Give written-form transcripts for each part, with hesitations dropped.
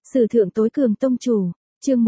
Sử thượng tối cường tông chủ, chương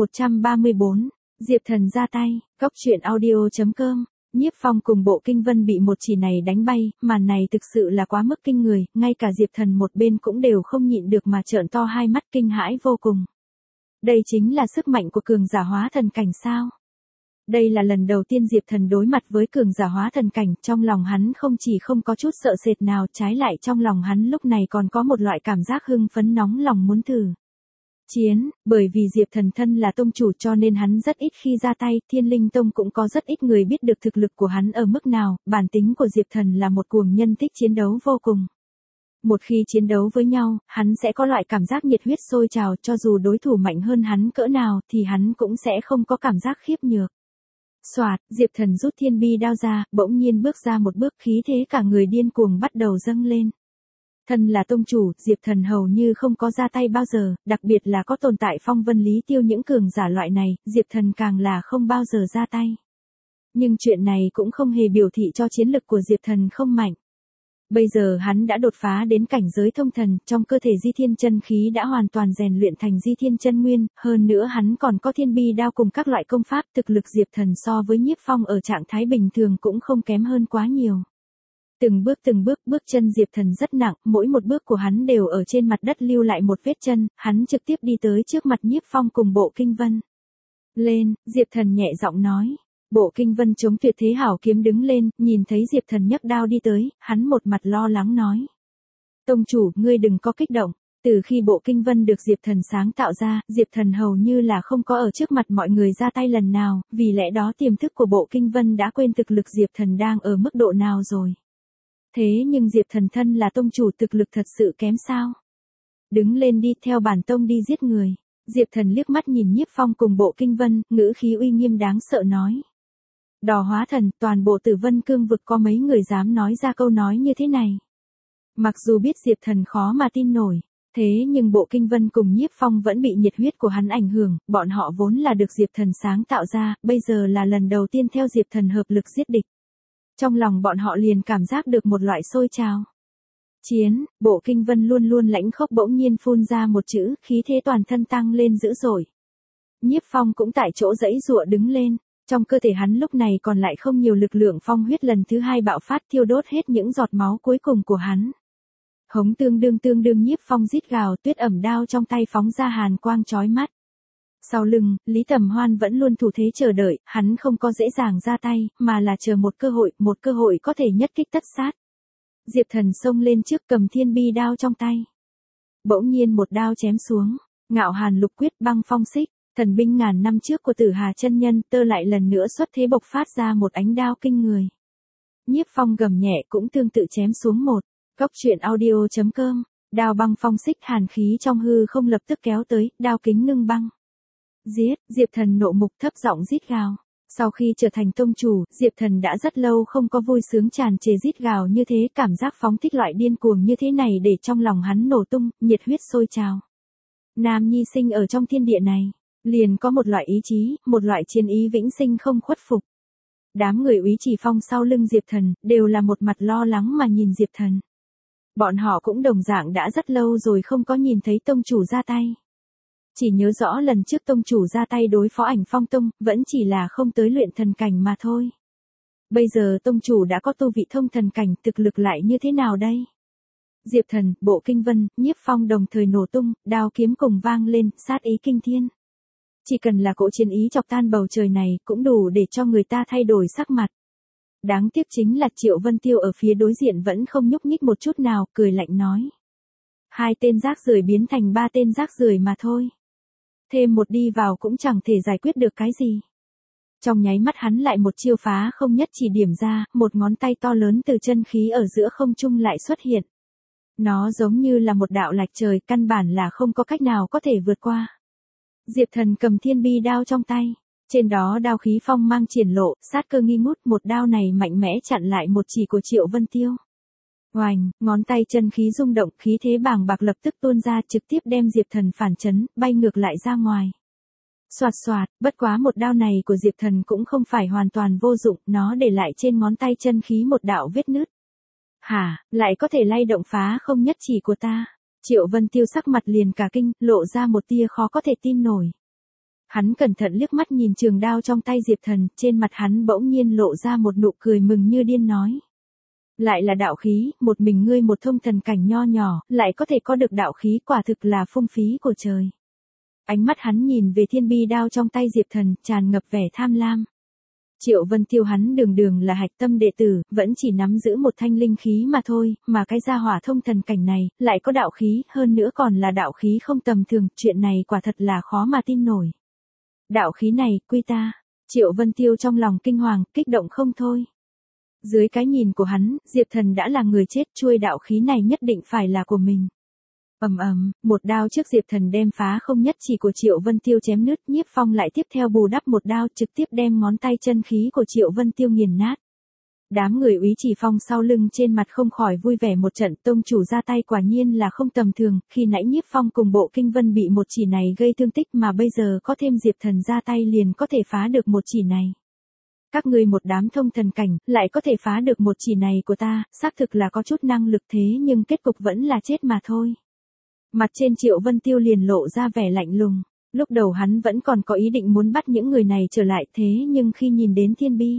134, Diệp Thần ra tay, góc truyện audio.com, Nhiếp Phong cùng Bộ Kinh Vân bị một chỉ này đánh bay, màn này thực sự là quá mức kinh người, ngay cả Diệp Thần một bên cũng đều không nhịn được mà trợn to hai mắt kinh hãi vô cùng. Đây chính là sức mạnh của cường giả hóa thần cảnh sao? Đây là lần đầu tiên Diệp Thần đối mặt với cường giả hóa thần cảnh, trong lòng hắn không chỉ không có chút sợ sệt nào, trái lại trong lòng hắn lúc này còn có một loại cảm giác hưng phấn nóng lòng muốn thử chiến, bởi vì Diệp Thần thân là tông chủ cho nên hắn rất ít khi ra tay, Thiên Linh Tông cũng có rất ít người biết được thực lực của hắn ở mức nào, bản tính của Diệp Thần là một cuồng nhân thích chiến đấu vô cùng. Một khi chiến đấu với nhau, hắn sẽ có loại cảm giác nhiệt huyết sôi trào, cho dù đối thủ mạnh hơn hắn cỡ nào thì hắn cũng sẽ không có cảm giác khiếp nhược. Soạt, Diệp Thần rút thiên bi đao ra, bỗng nhiên bước ra một bước, khí thế cả người điên cuồng bắt đầu dâng lên. Thân là tông chủ, Diệp Thần hầu như không có ra tay bao giờ, đặc biệt là có tồn tại Phong Vân Lý Tiêu những cường giả loại này, Diệp Thần càng là không bao giờ ra tay. Nhưng chuyện này cũng không hề biểu thị cho chiến lực của Diệp Thần không mạnh. Bây giờ hắn đã đột phá đến cảnh giới thông thần, trong cơ thể Di Thiên chân khí đã hoàn toàn rèn luyện thành Di Thiên chân nguyên, hơn nữa hắn còn có thiên bi đao cùng các loại công pháp, thực lực Diệp Thần so với Nhiếp Phong ở trạng thái bình thường cũng không kém hơn quá nhiều. Từng bước, bước chân Diệp Thần rất nặng, mỗi một bước của hắn đều ở trên mặt đất lưu lại một vết chân, hắn trực tiếp đi tới trước mặt Nhiếp Phong cùng Bộ Kinh Vân. Lên, Diệp Thần nhẹ giọng nói. Bộ Kinh Vân chống tuyệt thế hảo kiếm đứng lên, nhìn thấy Diệp Thần nhấc đao đi tới, hắn một mặt lo lắng nói. Tông chủ, ngươi đừng có kích động. Từ khi Bộ Kinh Vân được Diệp Thần sáng tạo ra, Diệp Thần hầu như là không có ở trước mặt mọi người ra tay lần nào, vì lẽ đó tiềm thức của Bộ Kinh Vân đã quên thực lực Diệp Thần đang ở mức độ nào rồi. Thế nhưng Diệp Thần thân là tông chủ, thực lực thật sự kém sao? Đứng lên đi, theo bản tông đi giết người. Diệp Thần liếc mắt nhìn Nhiếp Phong cùng Bộ Kinh Vân, ngữ khí uy nghiêm đáng sợ nói. Đỏ hóa thần, toàn bộ Tử Vân Cương vực có mấy người dám nói ra câu nói như thế này. Mặc dù biết Diệp Thần khó mà tin nổi, thế nhưng Bộ Kinh Vân cùng Nhiếp Phong vẫn bị nhiệt huyết của hắn ảnh hưởng, bọn họ vốn là được Diệp Thần sáng tạo ra, bây giờ là lần đầu tiên theo Diệp Thần hợp lực giết địch. Trong lòng bọn họ liền cảm giác được một loại sôi trào. Chiến, Bộ Kinh Vân luôn luôn lãnh khốc bỗng nhiên phun ra một chữ, khí thế toàn thân tăng lên dữ dội. Nhiếp Phong cũng tại chỗ giãy giụa đứng lên, trong cơ thể hắn lúc này còn lại không nhiều lực lượng phong huyết lần thứ hai bạo phát thiêu đốt hết những giọt máu cuối cùng của hắn. Hống tương đương Nhiếp Phong rít gào, tuyết ẩm đao trong tay phóng ra hàn quang chói mắt. Sau lưng, Lý Tầm Hoan vẫn luôn thủ thế chờ đợi, hắn không có dễ dàng ra tay, mà là chờ một cơ hội có thể nhất kích tất sát. Diệp Thần xông lên trước cầm thiên bi đao trong tay. Bỗng nhiên một đao chém xuống, Ngạo Hàn Lục Quyết Băng Phong Xích, thần binh ngàn năm trước của Tử Hà chân nhân, tơ lại lần nữa xuất thế bộc phát ra một ánh đao kinh người. Nhiếp Phong gầm nhẹ cũng tương tự chém xuống một. Góc truyện audio.com, đao băng phong xích, hàn khí trong hư không lập tức kéo tới, đao kính ngưng băng. Giết, Diệp Thần nộ mục thấp giọng rít gào. Sau khi trở thành tông chủ, Diệp Thần đã rất lâu không có vui sướng tràn trề rít gào như thế, cảm giác phóng thích loại điên cuồng như thế này để trong lòng hắn nổ tung, nhiệt huyết sôi trào. Nam nhi sinh ở trong thiên địa này, liền có một loại ý chí, một loại chiến ý vĩnh sinh không khuất phục. Đám người Úy Chỉ Phong sau lưng Diệp Thần, đều là một mặt lo lắng mà nhìn Diệp Thần. Bọn họ cũng đồng dạng đã rất lâu rồi không có nhìn thấy tông chủ ra tay. Chỉ nhớ rõ lần trước tông chủ ra tay đối phó Ảnh Phong Tông, vẫn chỉ là không tới luyện thần cảnh mà thôi. Bây giờ tông chủ đã có tu vị thông thần cảnh, thực lực lại như thế nào đây? Diệp Thần, Bộ Kinh Vân, Nhiếp Phong đồng thời nổ tung, đao kiếm cùng vang lên, sát ý kinh thiên. Chỉ cần là cỗ chiến ý chọc tan bầu trời này, cũng đủ để cho người ta thay đổi sắc mặt. Đáng tiếc chính là Triệu Vân Tiêu ở phía đối diện vẫn không nhúc nhích một chút nào, cười lạnh nói. Hai tên rác rưởi biến thành ba tên rác rưởi mà thôi. Thêm một đi vào cũng chẳng thể giải quyết được cái gì. Trong nháy mắt hắn lại một chiêu phá không nhất chỉ điểm ra, một ngón tay to lớn từ chân khí ở giữa không trung lại xuất hiện. Nó giống như là một đạo lạch trời, căn bản là không có cách nào có thể vượt qua. Diệp Thần cầm thiên bi đao trong tay. Trên đó đao khí phong mang triển lộ, sát cơ nghi ngút, một đao này mạnh mẽ chặn lại một chỉ của Triệu Vân Tiêu. Oành, ngón tay chân khí rung động, khí thế bàng bạc lập tức tuôn ra, trực tiếp đem Diệp Thần phản chấn, bay ngược lại ra ngoài. Soạt soạt, bất quá một đao này của Diệp Thần cũng không phải hoàn toàn vô dụng, nó để lại trên ngón tay chân khí một đạo vết nứt. Hả, lại có thể lay động phá không nhất chỉ của ta. Triệu Vân Tiêu sắc mặt liền cả kinh, lộ ra một tia khó có thể tin nổi. Hắn cẩn thận liếc mắt nhìn trường đao trong tay Diệp Thần, trên mặt hắn bỗng nhiên lộ ra một nụ cười mừng như điên nói. Lại là đạo khí, một mình ngươi một thông thần cảnh nho nhỏ, lại có thể có được đạo khí, quả thực là phung phí của trời. Ánh mắt hắn nhìn về thiên bi đao trong tay Diệp Thần, tràn ngập vẻ tham lam. Triệu Vân Tiêu hắn đường đường là hạch tâm đệ tử, vẫn chỉ nắm giữ một thanh linh khí mà thôi, mà cái gia hỏa thông thần cảnh này, lại có đạo khí, hơn nữa còn là đạo khí không tầm thường, chuyện này quả thật là khó mà tin nổi. Đạo khí này, quy ta. Triệu Vân Tiêu trong lòng kinh hoàng, kích động không thôi. Dưới cái nhìn của hắn, Diệp Thần đã là người chết, chuôi đạo khí này nhất định phải là của mình. Một đao trước Diệp Thần đem phá không nhất chỉ của Triệu Vân Tiêu chém nứt, Nhiếp Phong lại tiếp theo bù đắp một đao trực tiếp đem ngón tay chân khí của Triệu Vân Tiêu nghiền nát. Đám người Úy Chỉ Phong sau lưng trên mặt không khỏi vui vẻ một trận, tông chủ ra tay quả nhiên là không tầm thường, khi nãy Nhiếp Phong cùng Bộ Kinh Vân bị một chỉ này gây thương tích mà bây giờ có thêm Diệp Thần ra tay liền có thể phá được một chỉ này. Các ngươi một đám thông thần cảnh, lại có thể phá được một chỉ này của ta, xác thực là có chút năng lực thế nhưng kết cục vẫn là chết mà thôi. Mặt trên Triệu Vân Tiêu liền lộ ra vẻ lạnh lùng, lúc đầu hắn vẫn còn có ý định muốn bắt những người này trở lại thế nhưng khi nhìn đến Thiên Bi.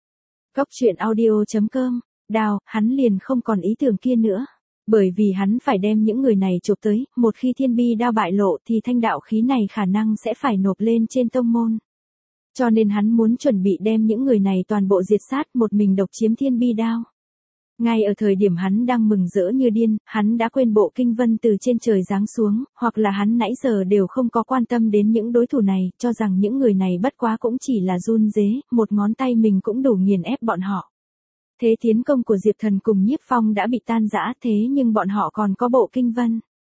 Cốc truyện audio.com, đào, hắn liền không còn ý tưởng kia nữa. Bởi vì hắn phải đem những người này chụp tới, một khi Thiên Bi đao bại lộ thì thanh đạo khí này khả năng sẽ phải nộp lên trên tông môn. Cho nên hắn muốn chuẩn bị đem những người này toàn bộ diệt sát, một mình độc chiếm Thiên Bi đao. Ngay ở thời điểm hắn đang mừng rỡ như điên, hắn đã quên Bộ Kinh Vân từ trên trời giáng xuống, hoặc là hắn nãy giờ đều không có quan tâm đến những đối thủ này, cho rằng những người này bất quá cũng chỉ là run rế, một ngón tay mình cũng đủ nghiền ép bọn họ. Thế tiến công của Diệp Thần cùng Nhiếp Phong đã bị tan rã, thế nhưng bọn họ còn có Bộ Kinh Vân.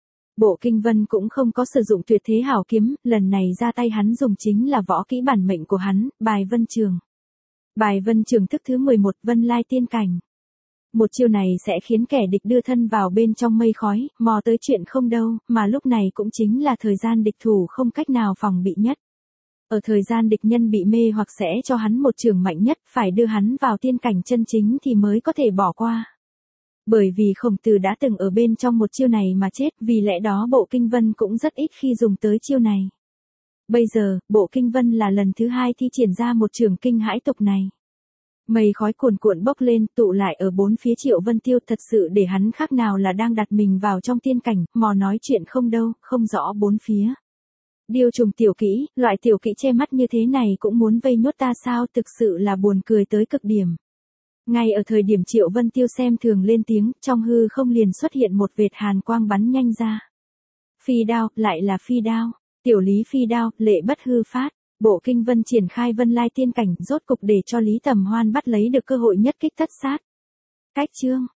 Bộ Kinh Vân cũng không có sử dụng tuyệt thế hảo kiếm, lần này ra tay hắn dùng chính là võ kỹ bản mệnh của hắn, Bài Vân Trường. Bài Vân Trường thức thứ 11, Vân Lai Tiên Cảnh. Một chiêu này sẽ khiến kẻ địch đưa thân vào bên trong mây khói, mò tới chuyện không đâu, mà lúc này cũng chính là thời gian địch thủ không cách nào phòng bị nhất. Ở thời gian địch nhân bị mê hoặc sẽ cho hắn một trường mạnh nhất, phải đưa hắn vào tiên cảnh chân chính thì mới có thể bỏ qua. Bởi vì Khổng Tử đã từng ở bên trong một chiêu này mà chết, vì lẽ đó Bộ Kinh Vân cũng rất ít khi dùng tới chiêu này. Bây giờ, Bộ Kinh Vân là lần thứ 2 thi triển ra một trường kinh hãi tục này. Mây khói cuồn cuộn bốc lên, tụ lại ở bốn phía Triệu Vân Tiêu, thật sự để hắn khác nào là đang đặt mình vào trong tiên cảnh, mò nói chuyện không đâu, không rõ bốn phía. Điêu trùng tiểu kỹ, loại tiểu kỹ che mắt như thế này cũng muốn vây nhốt ta sao, thực sự là buồn cười tới cực điểm. Ngay ở thời điểm Triệu Vân Tiêu xem thường lên tiếng, trong hư không liền xuất hiện một vệt hàn quang bắn nhanh ra. Phi đao, lại là phi đao, tiểu lý phi đao, lệ bất hư phát. Bộ Kinh Vân triển khai Vân Lai Tiên Cảnh, rốt cục để cho Lý Tầm Hoan bắt lấy được cơ hội nhất kích thất sát. Cách chương